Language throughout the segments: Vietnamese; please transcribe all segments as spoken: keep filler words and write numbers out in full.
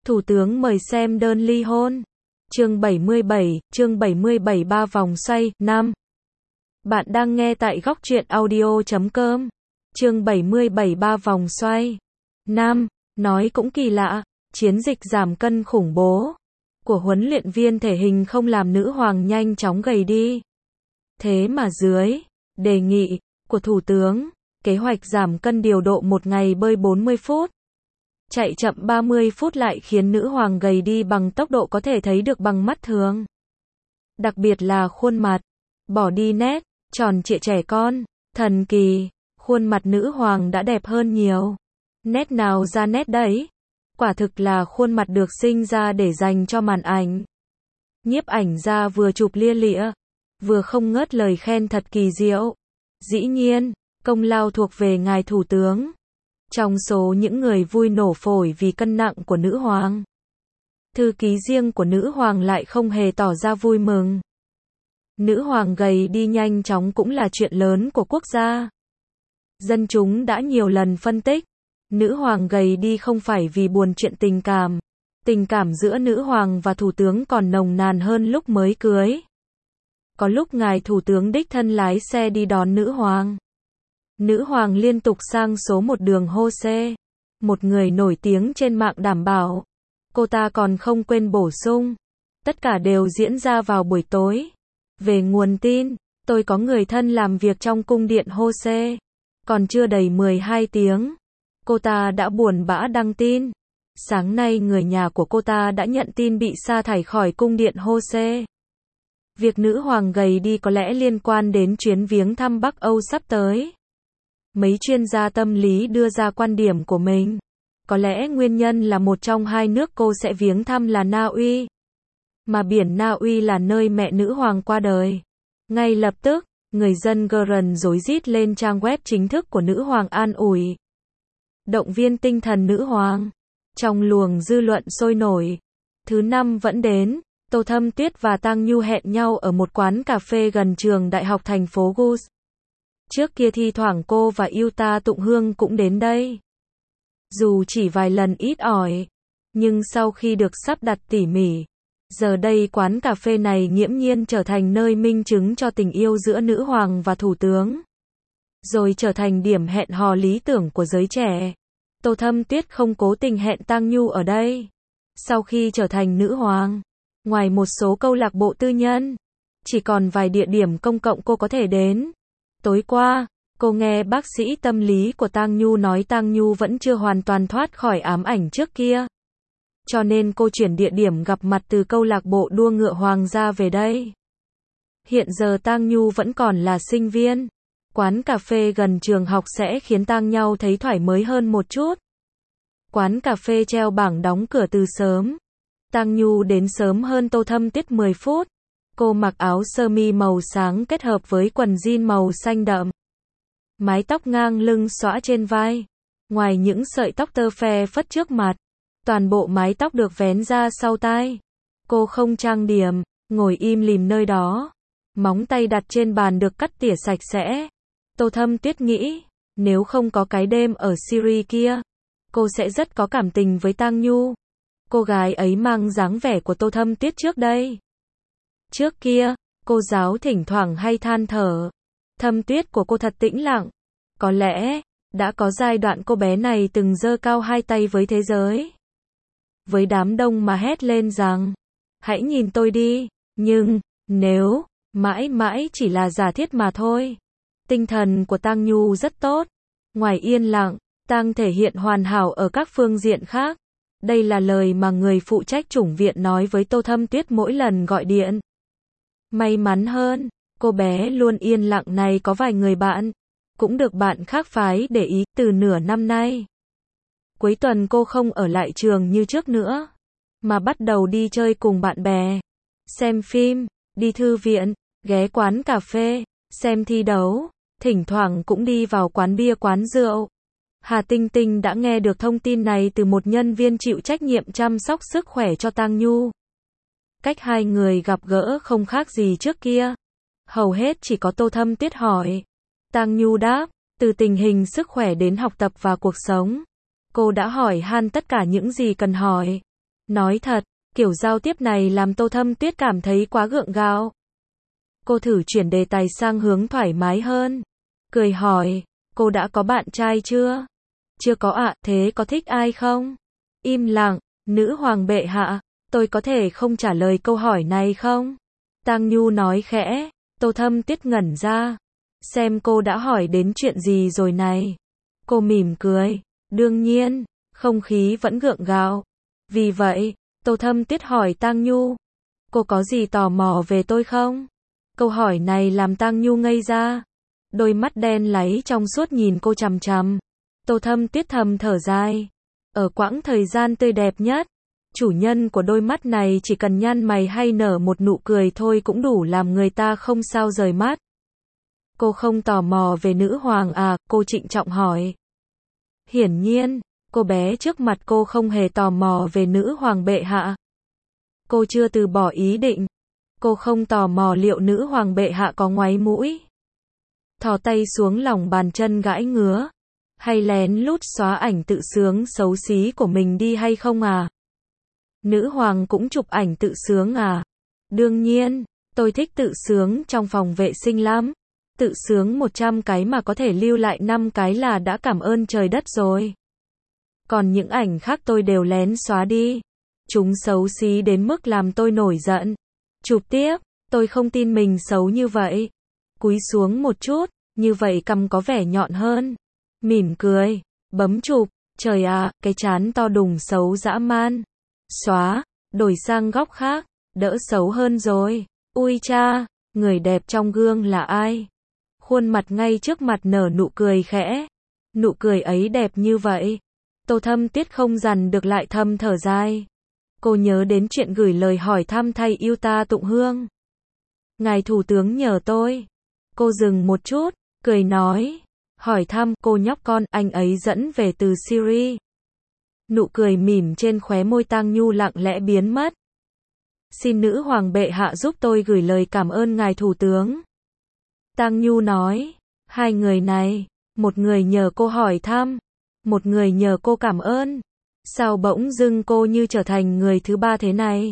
Thủ tướng mời xem đơn ly hôn. Chương bảy mươi bảy, chương bảy mươi bảy ba vòng xoay, năm. Bạn đang nghe tại góc truyện audio chấm com. Chương bảy mươi bảy ba vòng xoay. năm. Nói cũng kỳ lạ, chiến dịch giảm cân khủng bố của huấn luyện viên thể hình không làm nữ hoàng nhanh chóng gầy đi. Thế mà dưới đề nghị của thủ tướng, kế hoạch giảm cân điều độ một ngày bơi bốn mươi phút, chạy chậm ba mươi phút lại khiến nữ hoàng gầy đi bằng tốc độ có thể thấy được bằng mắt thường. Đặc biệt là khuôn mặt, bỏ đi nét tròn trịa trẻ con, thần kỳ, khuôn mặt nữ hoàng đã đẹp hơn nhiều. Nét nào ra nét đấy. Quả thực là khuôn mặt được sinh ra để dành cho màn ảnh. Nhiếp ảnh gia vừa chụp lia lịa, vừa không ngớt lời khen thật kỳ diệu. Dĩ nhiên, công lao thuộc về ngài thủ tướng. Trong số những người vui nổ phổi vì cân nặng của nữ hoàng, thư ký riêng của nữ hoàng lại không hề tỏ ra vui mừng. Nữ hoàng gầy đi nhanh chóng cũng là chuyện lớn của quốc gia. Dân chúng đã nhiều lần phân tích, nữ hoàng gầy đi không phải vì buồn chuyện tình cảm. Tình cảm giữa nữ hoàng và thủ tướng còn nồng nàn hơn lúc mới cưới. Có lúc ngài thủ tướng đích thân lái xe đi đón nữ hoàng. Nữ hoàng liên tục sang số một đường Jose. Một người nổi tiếng trên mạng đảm bảo, cô ta còn không quên bổ sung. Tất cả đều diễn ra vào buổi tối. Về nguồn tin, tôi có người thân làm việc trong cung điện Jose. Còn chưa đầy mười hai tiếng, cô ta đã buồn bã đăng tin. Sáng nay người nhà của cô ta đã nhận tin bị sa thải khỏi cung điện Jose. Việc nữ hoàng gầy đi có lẽ liên quan đến chuyến viếng thăm Bắc Âu sắp tới. Mấy chuyên gia tâm lý đưa ra quan điểm của mình. Có lẽ nguyên nhân là một trong hai nước cô sẽ viếng thăm là Na Uy. Mà biển Na Uy là nơi mẹ nữ hoàng qua đời. Ngay lập tức, người dân Geren rối rít lên trang web chính thức của nữ hoàng an ủi, động viên tinh thần nữ hoàng. Trong luồng dư luận sôi nổi, thứ năm vẫn đến, Tô Thâm Tuyết và Tang Nhu hẹn nhau ở một quán cà phê gần trường đại học thành phố Gus. Trước kia thi thoảng cô và Yuta Tụng Hương cũng đến đây. Dù chỉ vài lần ít ỏi, nhưng sau khi được sắp đặt tỉ mỉ, giờ đây quán cà phê này nghiễm nhiên trở thành nơi minh chứng cho tình yêu giữa nữ hoàng và thủ tướng. Rồi trở thành điểm hẹn hò lý tưởng của giới trẻ. Tô Thâm Tuyết không cố tình hẹn Tang Nhu ở đây. Sau khi trở thành nữ hoàng, ngoài một số câu lạc bộ tư nhân, chỉ còn vài địa điểm công cộng cô có thể đến. Tối qua, cô nghe bác sĩ tâm lý của Tang Nhu nói Tang Nhu vẫn chưa hoàn toàn thoát khỏi ám ảnh trước kia. Cho nên cô chuyển địa điểm gặp mặt từ câu lạc bộ đua ngựa hoàng gia về đây. Hiện giờ Tang Nhu vẫn còn là sinh viên. Quán cà phê gần trường học sẽ khiến Tang Nhu thấy thoải mái hơn một chút. Quán cà phê treo bảng đóng cửa từ sớm. Tang Nhu đến sớm hơn Tô Thâm Tuyết mười phút. Cô mặc áo sơ mi màu sáng kết hợp với quần jean màu xanh đậm. Mái tóc ngang lưng xõa trên vai. Ngoài những sợi tóc tơ phe phất trước mặt, toàn bộ mái tóc được vén ra sau tai. Cô không trang điểm, ngồi im lìm nơi đó. Móng tay đặt trên bàn được cắt tỉa sạch sẽ. Tô Thâm Tuyết nghĩ, nếu không có cái đêm ở Syria kia, cô sẽ rất có cảm tình với Tang Nhu. Cô gái ấy mang dáng vẻ của Tô Thâm Tuyết trước đây. Trước kia, cô giáo thỉnh thoảng hay than thở. Thâm Tuyết của cô thật tĩnh lặng. Có lẽ, đã có giai đoạn cô bé này từng giơ cao hai tay với thế giới. Với đám đông mà hét lên rằng, hãy nhìn tôi đi, nhưng, nếu, mãi mãi chỉ là giả thiết mà thôi. Tinh thần của Tang Nhu rất tốt. Ngoài yên lặng, Tang thể hiện hoàn hảo ở các phương diện khác. Đây là lời mà người phụ trách chủng viện nói với Tô Thâm Tuyết mỗi lần gọi điện. May mắn hơn, cô bé luôn yên lặng này có vài người bạn, cũng được bạn khác phái để ý từ nửa năm nay. Cuối tuần cô không ở lại trường như trước nữa, mà bắt đầu đi chơi cùng bạn bè, xem phim, đi thư viện, ghé quán cà phê, xem thi đấu, thỉnh thoảng cũng đi vào quán bia quán rượu. Hà Tinh Tinh đã nghe được thông tin này từ một nhân viên chịu trách nhiệm chăm sóc sức khỏe cho Tang Nhu. Cách hai người gặp gỡ không khác gì trước kia. Hầu hết chỉ có Tô Thâm Tuyết hỏi. Tang Nhu đáp, từ tình hình sức khỏe đến học tập và cuộc sống. Cô đã hỏi han tất cả những gì cần hỏi. Nói thật, kiểu giao tiếp này làm Tô Thâm Tuyết cảm thấy quá gượng gạo. Cô thử chuyển đề tài sang hướng thoải mái hơn. Cười hỏi, cô đã có bạn trai chưa? Chưa có ạ, thế có thích ai không? Im lặng, nữ hoàng bệ hạ, tôi có thể không trả lời câu hỏi này không? Tang Nhu nói khẽ. Tô Thâm Tuyết ngẩn ra. Xem cô đã hỏi đến chuyện gì rồi này. Cô mỉm cười. Đương nhiên, không khí vẫn gượng gạo. Vì vậy, Tô Thâm Tuyết hỏi Tang Nhu. Cô có gì tò mò về tôi không? Câu hỏi này làm Tang Nhu ngây ra. Đôi mắt đen láy trong suốt nhìn cô chằm chằm. Tô Thâm Tuyết thầm thở dài. Ở quãng thời gian tươi đẹp nhất, chủ nhân của đôi mắt này chỉ cần nhăn mày hay nở một nụ cười thôi cũng đủ làm người ta không sao rời mắt. Cô không tò mò về nữ hoàng à? Cô trịnh trọng hỏi. Hiển nhiên, cô bé trước mặt cô không hề tò mò về nữ hoàng bệ hạ. Cô chưa từ bỏ ý định. Cô không tò mò liệu nữ hoàng bệ hạ có ngoáy mũi, thò tay xuống lòng bàn chân gãi ngứa, hay lén lút xóa ảnh tự sướng xấu xí của mình đi hay không à? Nữ hoàng cũng chụp ảnh tự sướng à? Đương nhiên, tôi thích tự sướng trong phòng vệ sinh lắm. Tự sướng một trăm cái mà có thể lưu lại năm cái là đã cảm ơn trời đất rồi. Còn những ảnh khác tôi đều lén xóa đi. Chúng xấu xí đến mức làm tôi nổi giận. Chụp tiếp, tôi không tin mình xấu như vậy. Cúi xuống một chút, như vậy cằm có vẻ nhọn hơn. Mỉm cười, bấm chụp, trời ạ, cái trán to đùng xấu dã man. Xóa, đổi sang góc khác, đỡ xấu hơn rồi. Ui cha, người đẹp trong gương là ai? Khuôn mặt ngay trước mặt nở nụ cười khẽ. Nụ cười ấy đẹp như vậy. Tô Thâm Tuyết không dằn được lại thầm thở dài. Cô nhớ đến chuyện gửi lời hỏi thăm thay yêu ta tụng hương. Ngài thủ tướng nhờ tôi. Cô dừng một chút, cười nói. Hỏi thăm cô nhóc con anh ấy dẫn về từ Syria. Nụ cười mỉm trên khóe môi Tang Nhu lặng lẽ biến mất. Xin nữ hoàng bệ hạ giúp tôi gửi lời cảm ơn ngài thủ tướng. Tang Nhu nói. Hai người này, một người nhờ cô hỏi thăm, một người nhờ cô cảm ơn. Sao bỗng dưng cô như trở thành người thứ ba thế này?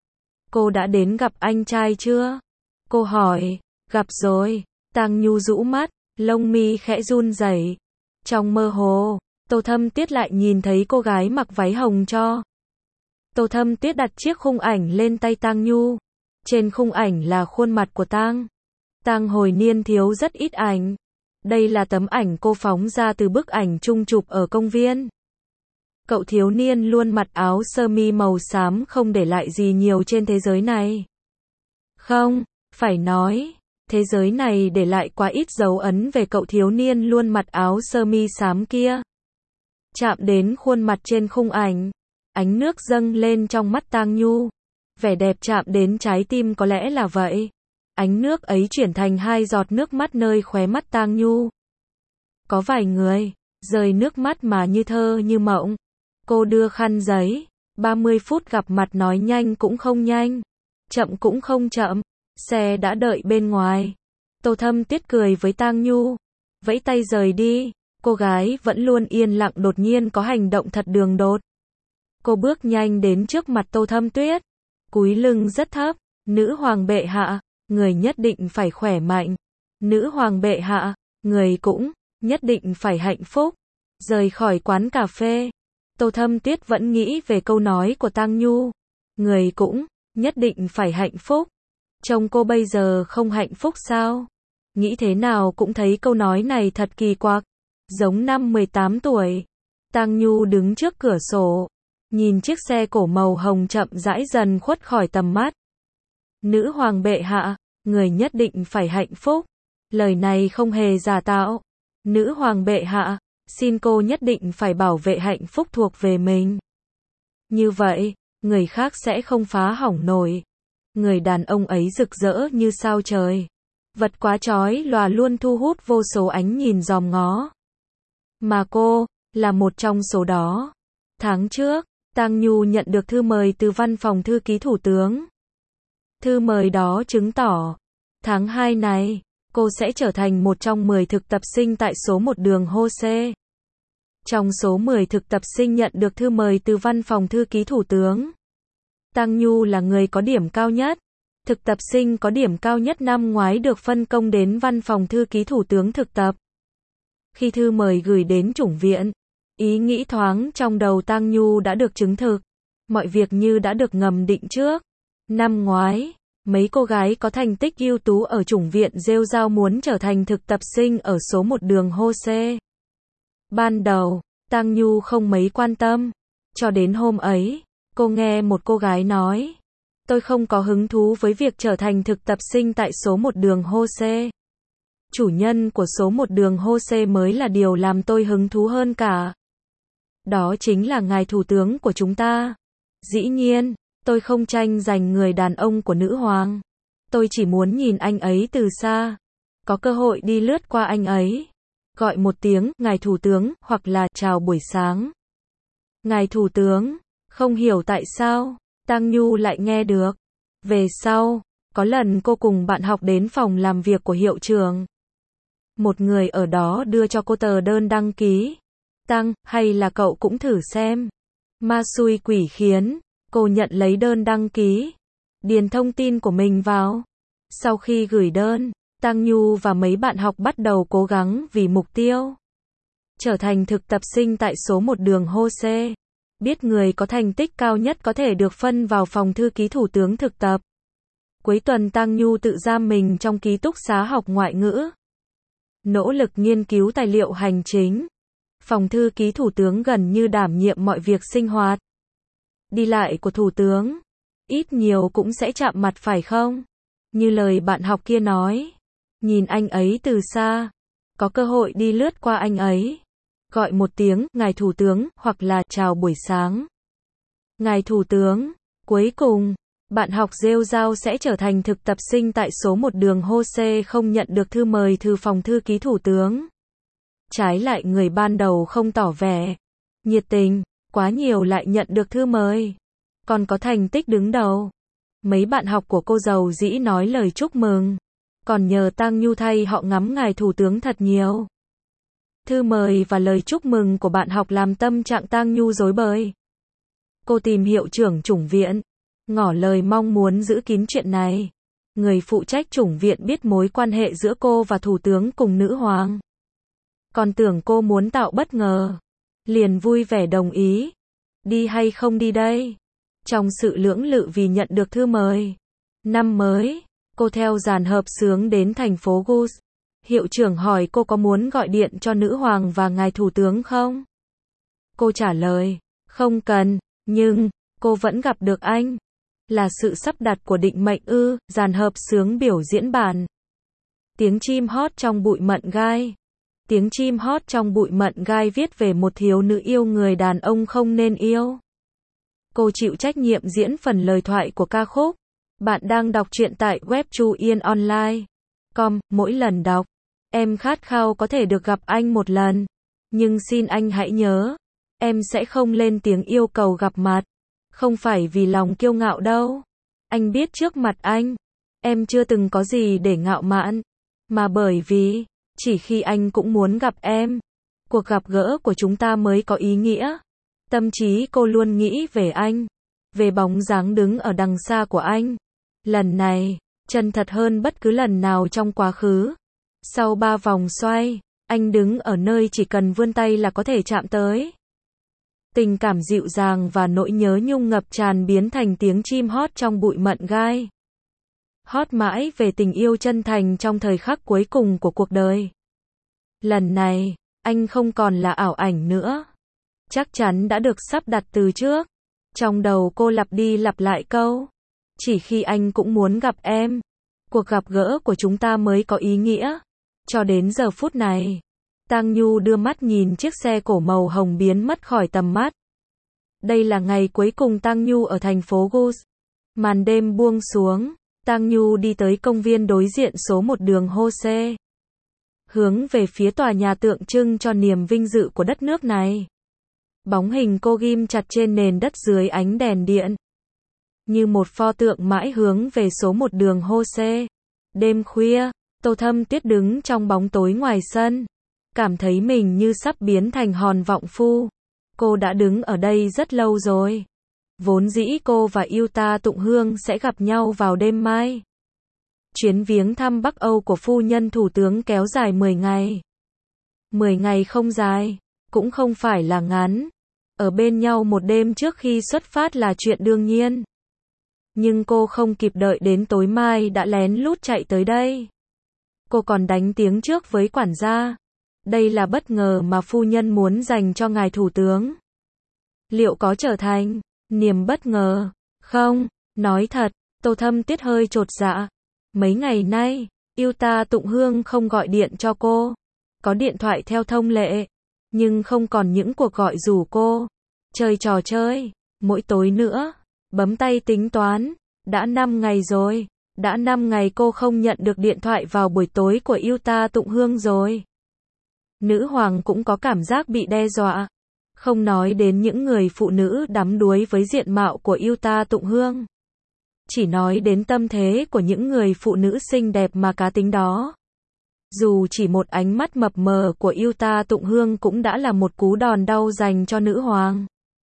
Cô đã đến gặp anh trai chưa? Cô hỏi. Gặp rồi. Tang Nhu rũ mắt, lông mi khẽ run rẩy. Trong mơ hồ, Tô Thâm Tuyết lại nhìn thấy cô gái mặc váy hồng cho. Tô Thâm Tuyết đặt chiếc khung ảnh lên tay Tang Nhu. Trên khung ảnh là khuôn mặt của Tang. Tang hồi niên thiếu rất ít ảnh. Đây là tấm ảnh cô phóng ra từ bức ảnh chung chụp ở công viên. Cậu thiếu niên luôn mặc áo sơ mi màu xám không để lại gì nhiều trên thế giới này. Không, phải nói, thế giới này để lại quá ít dấu ấn về cậu thiếu niên luôn mặc áo sơ mi xám kia. Chạm đến khuôn mặt trên khung ảnh, ánh nước dâng lên trong mắt Tang Nhu. Vẻ đẹp chạm đến trái tim có lẽ là vậy. Ánh nước ấy chuyển thành hai giọt nước mắt nơi khóe mắt Tang Nhu. Có vài người, rơi nước mắt mà như thơ như mộng. Cô đưa khăn giấy, ba mươi phút gặp mặt nói nhanh cũng không nhanh, chậm cũng không chậm, xe đã đợi bên ngoài. Tô Thâm Tuyết cười với Tang Nhu, vẫy tay rời đi, cô gái vẫn luôn yên lặng đột nhiên có hành động thật đường đột. Cô bước nhanh đến trước mặt Tô Thâm Tuyết, cúi lưng rất thấp, nữ hoàng bệ hạ, người nhất định phải khỏe mạnh. Nữ hoàng bệ hạ, người cũng nhất định phải hạnh phúc. Rời khỏi quán cà phê, Tô Thâm Tuyết vẫn nghĩ về câu nói của Tang Nhu. Người cũng nhất định phải hạnh phúc. Chồng cô bây giờ không hạnh phúc sao? Nghĩ thế nào cũng thấy câu nói này thật kỳ quặc. Giống năm mười tám tuổi. Tang Nhu đứng trước cửa sổ, nhìn chiếc xe cổ màu hồng chậm rãi dần khuất khỏi tầm mắt. Nữ hoàng bệ hạ, người nhất định phải hạnh phúc. Lời này không hề giả tạo. Nữ hoàng bệ hạ, xin cô nhất định phải bảo vệ hạnh phúc thuộc về mình. Như vậy, người khác sẽ không phá hỏng nổi. Người đàn ông ấy rực rỡ như sao trời. Vật quá chói lòa luôn thu hút vô số ánh nhìn dòm ngó. Mà cô, là một trong số đó. Tháng trước, Tang Nhu nhận được thư mời từ văn phòng thư ký thủ tướng. Thư mời đó chứng tỏ, tháng hai này, cô sẽ trở thành một trong mười thực tập sinh tại số một đường Hose. Trong số mười thực tập sinh nhận được thư mời từ văn phòng thư ký thủ tướng, Tang Nhu là người có điểm cao nhất. Thực tập sinh có điểm cao nhất năm ngoái được phân công đến văn phòng thư ký thủ tướng thực tập. Khi thư mời gửi đến chủng viện, ý nghĩ thoáng trong đầu Tang Nhu đã được chứng thực. Mọi việc như đã được ngầm định trước. Năm ngoái, mấy cô gái có thành tích ưu tú ở chủng viện rêu rao muốn trở thành thực tập sinh ở số một đường Hose. Ban đầu, Tang Nhu không mấy quan tâm. Cho đến hôm ấy, cô nghe một cô gái nói, tôi không có hứng thú với việc trở thành thực tập sinh tại số một đường Hose. Chủ nhân của số một đường Hose mới là điều làm tôi hứng thú hơn cả. Đó chính là ngài thủ tướng của chúng ta. Dĩ nhiên, tôi không tranh giành người đàn ông của nữ hoàng. Tôi chỉ muốn nhìn anh ấy từ xa. Có cơ hội đi lướt qua anh ấy. Gọi một tiếng, ngài thủ tướng, hoặc là chào buổi sáng. Ngài thủ tướng, không hiểu tại sao, Tang Nhu lại nghe được. Về sau, có lần cô cùng bạn học đến phòng làm việc của hiệu trưởng. Một người ở đó đưa cho cô tờ đơn đăng ký. Tang, hay là cậu cũng thử xem. Ma xui quỷ khiến, cô nhận lấy đơn đăng ký. Điền thông tin của mình vào. Sau khi gửi đơn, Tang Nhu và mấy bạn học bắt đầu cố gắng vì mục tiêu trở thành thực tập sinh tại số một đường Hose. Biết người có thành tích cao nhất có thể được phân vào phòng thư ký thủ tướng thực tập. Cuối tuần Tang Nhu tự giam mình trong ký túc xá học ngoại ngữ. Nỗ lực nghiên cứu tài liệu hành chính. Phòng thư ký thủ tướng gần như đảm nhiệm mọi việc sinh hoạt. Đi lại của thủ tướng, ít nhiều cũng sẽ chạm mặt phải không? Như lời bạn học kia nói. Nhìn anh ấy từ xa. Có cơ hội đi lướt qua anh ấy. Gọi một tiếng, ngài thủ tướng, hoặc là chào buổi sáng. Ngài thủ tướng, cuối cùng, bạn học rêu rao sẽ trở thành thực tập sinh tại số một đường Hose không nhận được thư mời từ phòng thư ký thủ tướng. Trái lại người ban đầu không tỏ vẻ nhiệt tình, quá nhiều lại nhận được thư mời. Còn có thành tích đứng đầu. Mấy bạn học của cô giàu dĩ nói lời chúc mừng. Còn nhờ Tang Nhu thay họ ngắm ngài thủ tướng thật nhiều. Thư mời và lời chúc mừng của bạn học làm tâm trạng Tang Nhu rối bời. Cô tìm hiệu trưởng chủng viện, ngỏ lời mong muốn giữ kín chuyện này. Người phụ trách chủng viện biết mối quan hệ giữa cô và thủ tướng cùng nữ hoàng. Còn tưởng cô muốn tạo bất ngờ. Liền vui vẻ đồng ý. Đi hay không đi đây? Trong sự lưỡng lự vì nhận được thư mời. Năm mới, cô theo dàn hợp xướng đến thành phố Gus. Hiệu trưởng hỏi cô có muốn gọi điện cho nữ hoàng và ngài thủ tướng không? Cô trả lời, không cần, nhưng, cô vẫn gặp được anh. Là sự sắp đặt của định mệnh ư, dàn hợp xướng biểu diễn bản. Tiếng chim hót trong bụi mận gai. Tiếng chim hót trong bụi mận gai viết về một thiếu nữ yêu người đàn ông không nên yêu. Cô chịu trách nhiệm diễn phần lời thoại của ca khúc. Bạn đang đọc truyện tại web chu yên online chấm com. Mỗi lần đọc, em khát khao có thể được gặp anh một lần. Nhưng xin anh hãy nhớ, em sẽ không lên tiếng yêu cầu gặp mặt. Không phải vì lòng kiêu ngạo đâu. Anh biết trước mặt anh, em chưa từng có gì để ngạo mạn. Mà bởi vì, chỉ khi anh cũng muốn gặp em, cuộc gặp gỡ của chúng ta mới có ý nghĩa. Tâm trí cô luôn nghĩ về anh, về bóng dáng đứng ở đằng xa của anh. Lần này, chân thật hơn bất cứ lần nào trong quá khứ. Sau ba vòng xoay, anh đứng ở nơi chỉ cần vươn tay là có thể chạm tới. Tình cảm dịu dàng và nỗi nhớ nhung ngập tràn biến thành tiếng chim hót trong bụi mận gai. Hót mãi về tình yêu chân thành trong thời khắc cuối cùng của cuộc đời. Lần này, anh không còn là ảo ảnh nữa. Chắc chắn đã được sắp đặt từ trước. Trong đầu cô lặp đi lặp lại câu. Chỉ khi anh cũng muốn gặp em. Cuộc gặp gỡ của chúng ta mới có ý nghĩa. Cho đến giờ phút này, Tang Nhu đưa mắt nhìn chiếc xe cổ màu hồng biến mất khỏi tầm mắt. Đây là ngày cuối cùng Tang Nhu ở thành phố Gus. Màn đêm buông xuống, Tang Nhu đi tới công viên đối diện số một đường Hose. Hướng về phía tòa nhà tượng trưng cho niềm vinh dự của đất nước này. Bóng hình cô ghim chặt trên nền đất dưới ánh đèn điện. Như một pho tượng mãi hướng về số một đường Hose. Đêm khuya, Tô Thâm Tuyết đứng trong bóng tối ngoài sân. Cảm thấy mình như sắp biến thành hòn vọng phu. Cô đã đứng ở đây rất lâu rồi. Vốn dĩ cô và Yuta Tụng Hương sẽ gặp nhau vào đêm mai. Chuyến viếng thăm Bắc Âu của phu nhân thủ tướng kéo dài mười ngày. mười ngày không dài, cũng không phải là ngắn. Ở bên nhau một đêm trước khi xuất phát là chuyện đương nhiên. Nhưng cô không kịp đợi đến tối mai đã lén lút chạy tới đây. Cô còn đánh tiếng trước với quản gia. Đây là bất ngờ mà phu nhân muốn dành cho ngài thủ tướng. Liệu có trở thành niềm bất ngờ? Không, nói thật, Tô Thâm Tuyết hơi chột dạ. Mấy ngày nay, Yuta Tụng Hương không gọi điện cho cô. Có điện thoại theo thông lệ, nhưng không còn những cuộc gọi rủ cô chơi trò chơi, mỗi tối nữa, bấm tay tính toán, đã năm ngày rồi, đã năm ngày cô không nhận được điện thoại vào buổi tối của Yuta Tụng Hương rồi. Nữ hoàng cũng có cảm giác bị đe dọa, không nói đến những người phụ nữ đắm đuối với diện mạo của Yuta Tụng Hương. Chỉ nói đến tâm thế của những người phụ nữ xinh đẹp mà cá tính đó. Dù chỉ một ánh mắt mập mờ của Yuta Tụng Hương cũng đã là một cú đòn đau dành cho nữ hoàng.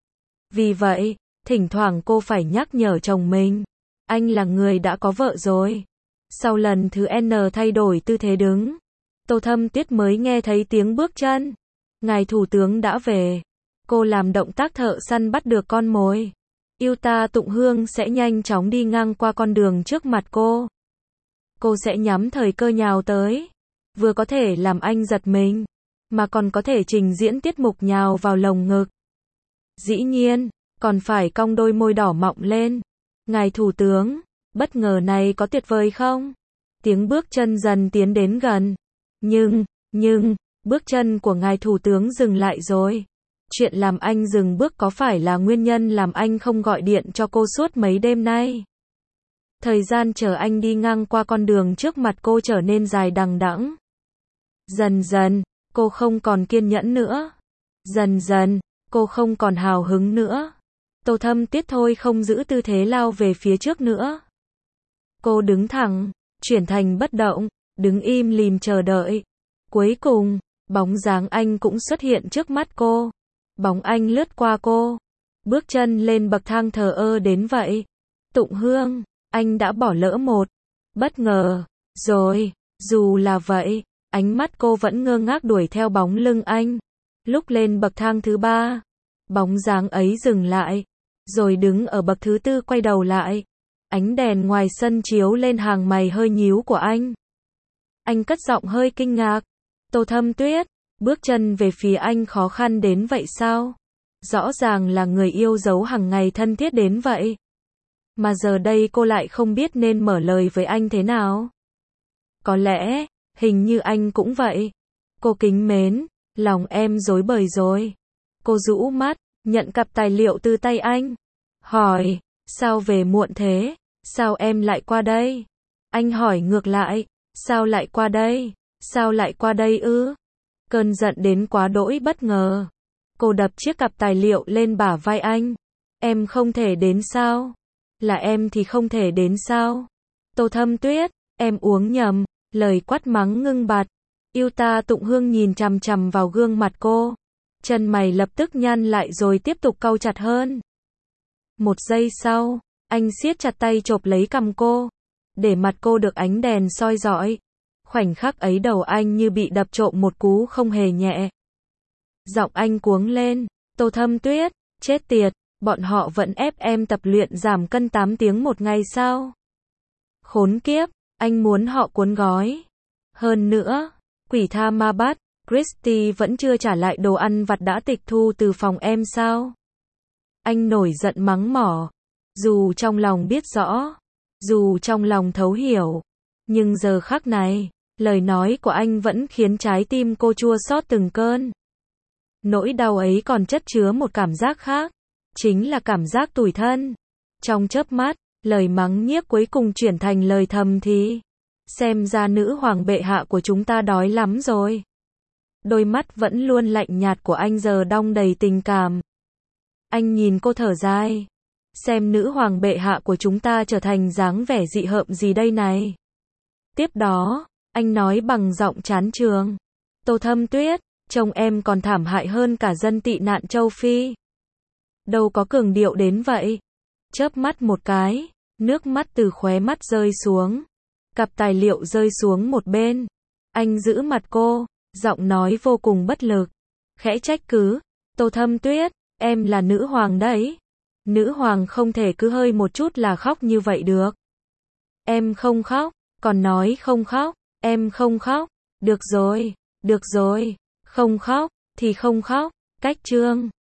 Vì vậy, thỉnh thoảng cô phải nhắc nhở chồng mình, anh là người đã có vợ rồi. Sau lần thứ N thay đổi tư thế đứng, Tô Thâm Tuyết mới nghe thấy tiếng bước chân. Ngài thủ tướng đã về. Cô làm động tác thợ săn bắt được con mồi. Yuta Tụng Hương sẽ nhanh chóng đi ngang qua con đường trước mặt cô. Cô sẽ nhắm thời cơ nhào tới. Vừa có thể làm anh giật mình, mà còn có thể trình diễn tiết mục nhào vào lồng ngực. Dĩ nhiên, còn phải cong đôi môi đỏ mọng lên. Ngài thủ tướng, bất ngờ này có tuyệt vời không? Tiếng bước chân dần tiến đến gần. Nhưng, nhưng, bước chân của ngài thủ tướng dừng lại rồi. Chuyện làm anh dừng bước có phải là nguyên nhân làm anh không gọi điện cho cô suốt mấy đêm nay? Thời gian chờ anh đi ngang qua con đường trước mặt cô trở nên dài đằng đẵng. Dần dần, cô không còn kiên nhẫn nữa. Dần dần, cô không còn hào hứng nữa. Tô Thâm Tuyết thôi không giữ tư thế lao về phía trước nữa. Cô đứng thẳng, chuyển thành bất động, đứng im lìm chờ đợi. Cuối cùng, bóng dáng anh cũng xuất hiện trước mắt cô. Bóng anh lướt qua cô, bước chân lên bậc thang thờ ơ đến vậy. Tụng Hương, anh đã bỏ lỡ một bất ngờ rồi. Dù là vậy, ánh mắt cô vẫn ngơ ngác đuổi theo bóng lưng anh. Lúc lên bậc thang thứ ba, bóng dáng ấy dừng lại, rồi đứng ở bậc thứ tư quay đầu lại. Ánh đèn ngoài sân chiếu lên hàng mày hơi nhíu của anh. Anh cất giọng hơi kinh ngạc. Tô Thâm Tuyết, bước chân về phía anh khó khăn đến vậy sao? Rõ ràng là người yêu dấu hàng ngày thân thiết đến vậy. Mà giờ đây cô lại không biết nên mở lời với anh thế nào. Có lẽ, hình như anh cũng vậy. Cô kính mến, lòng em rối bời rồi. Cô rũ mắt, nhận cặp tài liệu từ tay anh. Hỏi, sao về muộn thế? Sao em lại qua đây? Anh hỏi ngược lại, sao lại qua đây? Sao lại qua đây ư? Cơn giận đến quá đỗi bất ngờ. Cô đập chiếc cặp tài liệu lên bả vai anh. Em không thể đến sao? Là em thì không thể đến sao? Tô Thâm Tuyết, em uống nhầm. Lời quát mắng ngưng bặt. Yuta Tụng Hương nhìn chằm chằm vào gương mặt cô. Chân mày lập tức nhăn lại rồi tiếp tục cau chặt hơn. Một giây sau, anh siết chặt tay chộp lấy cằm cô, để mặt cô được ánh đèn soi rọi. Khoảnh khắc ấy đầu anh như bị đập trộm một cú không hề nhẹ. Giọng anh cuống lên, Tô Thâm Tuyết, chết tiệt, bọn họ vẫn ép em tập luyện giảm cân tám tiếng một ngày sao? Khốn kiếp, anh muốn họ cuốn gói. Hơn nữa, quỷ tha ma bắt, Christy vẫn chưa trả lại đồ ăn vặt đã tịch thu từ phòng em sao? Anh nổi giận mắng mỏ. Dù trong lòng biết rõ, dù trong lòng thấu hiểu, nhưng giờ khắc này, lời nói của anh vẫn khiến trái tim cô chua xót từng cơn. Nỗi đau ấy còn chất chứa một cảm giác khác, chính là cảm giác tủi thân. Trong chớp mắt, lời mắng nhiếc cuối cùng chuyển thành lời thầm thì. Xem ra nữ hoàng bệ hạ của chúng ta đói lắm rồi. Đôi mắt vẫn luôn lạnh nhạt của anh giờ đong đầy tình cảm. Anh nhìn cô thở dài. Xem nữ hoàng bệ hạ của chúng ta trở thành dáng vẻ dị hợm gì đây này. Tiếp đó, anh nói bằng giọng chán chường. Tô Thâm Tuyết, chồng em còn thảm hại hơn cả dân tị nạn châu Phi. đâu có cường điệu đến vậy. Chớp mắt một cái, nước mắt từ khóe mắt rơi xuống. Cặp tài liệu rơi xuống một bên. Anh giữ mặt cô, giọng nói vô cùng bất lực. Khẽ trách cứ, Tô Thâm Tuyết, em là nữ hoàng đấy. Nữ hoàng không thể cứ hơi một chút là khóc như vậy được. Em không khóc, còn nói không khóc, em không khóc. Được rồi, được rồi, không khóc, thì không khóc, cách trương.